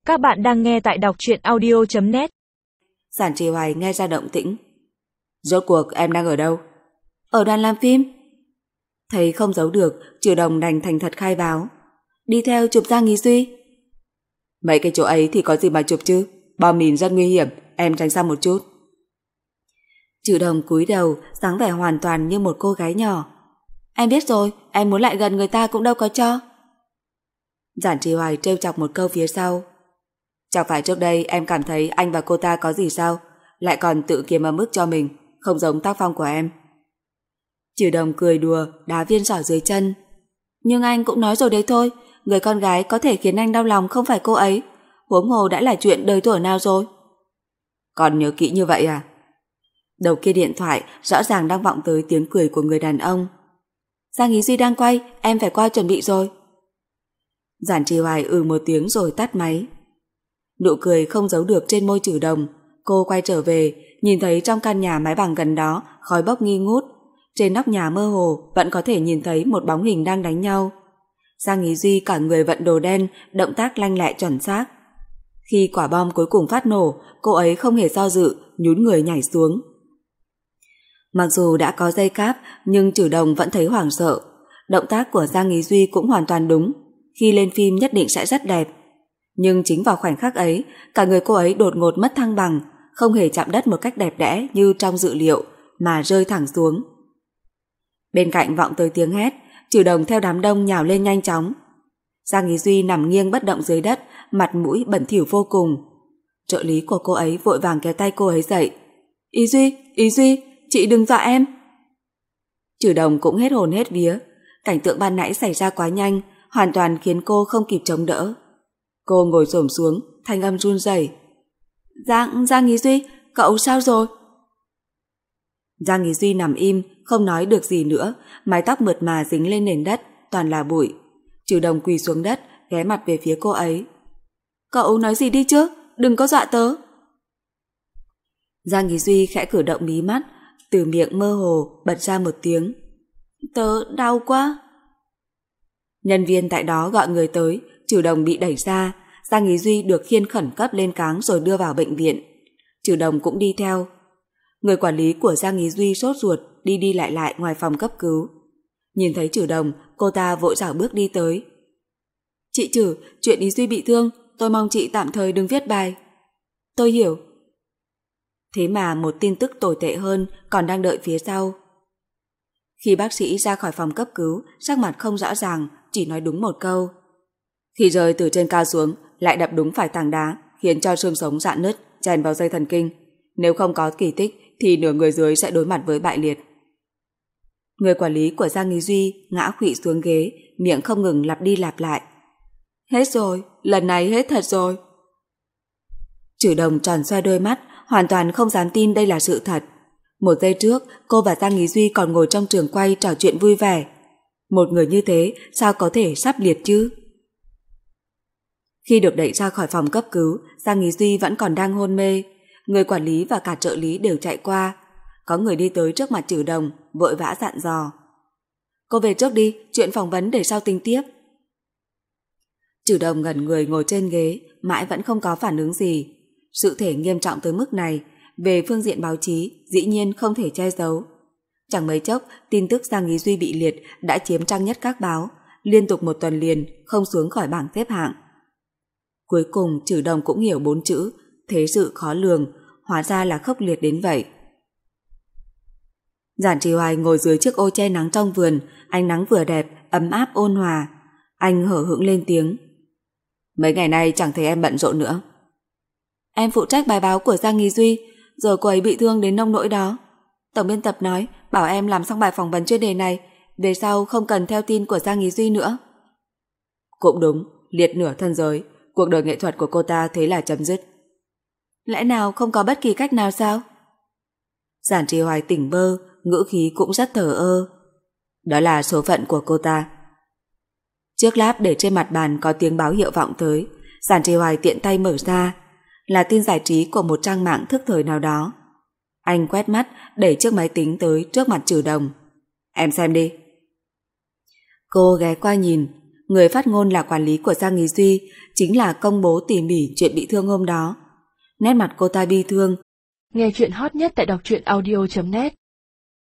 Các bạn đang nghe tại đọc truyện audio.net. Giản Trì Hoài nghe ra động tĩnh. Rốt cuộc em đang ở đâu? Ở đoàn làm phim. Thấy không giấu được, Trừ Đồng đành thành thật khai báo. Đi theo chụp Giang Ý Duy. Mấy cái chỗ ấy thì có gì mà chụp chứ? Bom mìn rất nguy hiểm, em tránh xa một chút. Trừ Đồng cúi đầu, dáng vẻ hoàn toàn như một cô gái nhỏ. Em biết rồi, em muốn lại gần người ta cũng đâu có cho. Giản Trì Hoài trêu chọc một câu phía sau. Chẳng phải trước đây em cảm thấy anh và cô ta có gì sao, lại còn tự kiếm ấm ức cho mình, không giống tác phong của em. Trừ Đồng cười đùa, đá viên sỏi dưới chân. Nhưng anh cũng nói rồi đấy thôi, người con gái có thể khiến anh đau lòng không phải cô ấy, huống hồ đã là chuyện đời tuổi nào rồi. Còn nhớ kỹ như vậy à? Đầu kia điện thoại rõ ràng đang vọng tới tiếng cười của người đàn ông. Giang Ý Duy đang quay, em phải qua chuẩn bị rồi. Giản Trì Hoài một tiếng rồi tắt máy. Nụ cười không giấu được trên môi Trừ Đồng. Cô quay trở về, nhìn thấy trong căn nhà mái bằng gần đó khói bốc nghi ngút. Trên nóc nhà mơ hồ vẫn có thể nhìn thấy một bóng hình đang đánh nhau. Giang Ý Duy cả người vận đồ đen, động tác lanh lẹ chuẩn xác. Khi quả bom cuối cùng phát nổ, cô ấy không hề do dự, nhún người nhảy xuống. Mặc dù đã có dây cáp, nhưng Trừ Đồng vẫn thấy hoảng sợ. Động tác của Giang Ý Duy cũng hoàn toàn đúng. Khi lên phim nhất định sẽ rất đẹp. Nhưng chính vào khoảnh khắc ấy, cả người cô ấy đột ngột mất thăng bằng, không hề chạm đất một cách đẹp đẽ như trong dự liệu, mà rơi thẳng xuống. Bên cạnh vọng tới tiếng hét, Trừ Đồng theo đám đông nhào lên nhanh chóng. Giang Ý Duy nằm nghiêng bất động dưới đất, mặt mũi bẩn thỉu vô cùng. Trợ lý của cô ấy vội vàng kéo tay cô ấy dậy. Ý Duy, chị đừng dọa em. Trừ Đồng cũng hết hồn hết vía. Cảnh tượng ban nãy xảy ra quá nhanh, hoàn toàn khiến cô không kịp chống đỡ. Cô ngồi xổm xuống, thanh âm run rẩy. Giang Ý Duy, cậu sao rồi? Giang Ý Duy nằm im, không nói được gì nữa, mái tóc mượt mà dính lên nền đất, toàn là bụi. Trừ Đồng quỳ xuống đất, ghé mặt về phía cô ấy. Cậu nói gì đi chứ, đừng có dọa tớ. Giang Ý Duy khẽ cử động mí mắt, từ miệng mơ hồ bật ra một tiếng. Tớ đau quá. Nhân viên tại đó gọi người tới, Trừ Đồng bị đẩy ra, Giang Ý Duy được khiêng khẩn cấp lên cáng rồi đưa vào bệnh viện. Trừ Đồng cũng đi theo. Người quản lý của Giang Ý Duy sốt ruột đi lại ngoài phòng cấp cứu. Nhìn thấy Trừ Đồng, cô ta vội rảo bước đi tới. Chị Trừ, chuyện Ý Duy bị thương, tôi mong chị tạm thời đừng viết bài. Tôi hiểu. Thế mà một tin tức tồi tệ hơn còn đang đợi phía sau. Khi bác sĩ ra khỏi phòng cấp cứu, sắc mặt không rõ ràng, chỉ nói đúng một câu. Khi rơi từ trên cao xuống, lại đập đúng phải tảng đá, khiến cho xương sống rạn nứt, chèn vào dây thần kinh. Nếu không có kỳ tích, thì nửa người dưới sẽ đối mặt với bại liệt. Người quản lý của Giang Ý Duy ngã khuỵu xuống ghế, miệng không ngừng lặp đi lặp lại. Hết rồi, lần này hết thật rồi. Trừ Đồng tròn xoe đôi mắt, hoàn toàn không dám tin đây là sự thật. Một giây trước, cô và Giang Ý Duy còn ngồi trong trường quay trò chuyện vui vẻ. Một người như thế sao có thể sắp liệt chứ? Khi được đẩy ra khỏi phòng cấp cứu, Giang Ý Duy vẫn còn đang hôn mê. Người quản lý và cả trợ lý đều chạy qua. Có người đi tới trước mặt Trừ Đồng, vội vã dặn dò. Cô về trước đi, chuyện phỏng vấn để sau tính tiếp. Trừ Đồng ngẩn người ngồi trên ghế, mãi vẫn không có phản ứng gì. Sự thể nghiêm trọng tới mức này, về phương diện báo chí dĩ nhiên không thể che giấu. Chẳng mấy chốc, tin tức Giang Ý Duy bị liệt đã chiếm trang nhất các báo, liên tục một tuần liền không xuống khỏi bảng xếp hạng. Cuối cùng Trừ Đồng cũng hiểu 4 chữ, thế sự khó lường, hóa ra là khốc liệt đến vậy. Giản Trì Hoài ngồi dưới chiếc ô che nắng trong vườn, ánh nắng vừa đẹp, ấm áp ôn hòa. Anh hở hững lên tiếng. Mấy ngày nay chẳng thấy em bận rộn nữa. Em phụ trách bài báo của Giang Ý Duy, rồi cô ấy bị thương đến nông nỗi đó. Tổng biên tập nói, bảo em làm xong bài phỏng vấn chuyên đề này, về sau không cần theo tin của Giang Ý Duy nữa. Cũng đúng, liệt nửa thân giới, cuộc đời nghệ thuật của cô ta thế là chấm dứt. Lẽ nào không có bất kỳ cách nào sao? Giản Trì Hoài tỉnh bơ, ngữ khí cũng rất thờ ơ. Đó là số phận của cô ta. Chiếc láp để trên mặt bàn có tiếng báo hiệu vọng tới. Giản Trì Hoài tiện tay mở ra, là tin giải trí của một trang mạng thức thời nào đó. Anh quét mắt, đẩy chiếc máy tính tới trước mặt Trừ Đồng. Em xem đi. Cô ghé qua nhìn, Người phát ngôn là quản lý của Giang Nghĩ Duy, chính là công bố tỉ mỉ chuyện bị thương hôm đó. Nét mặt cô ta bi thương. Nghe chuyện hot nhất tại đọc truyện audio.net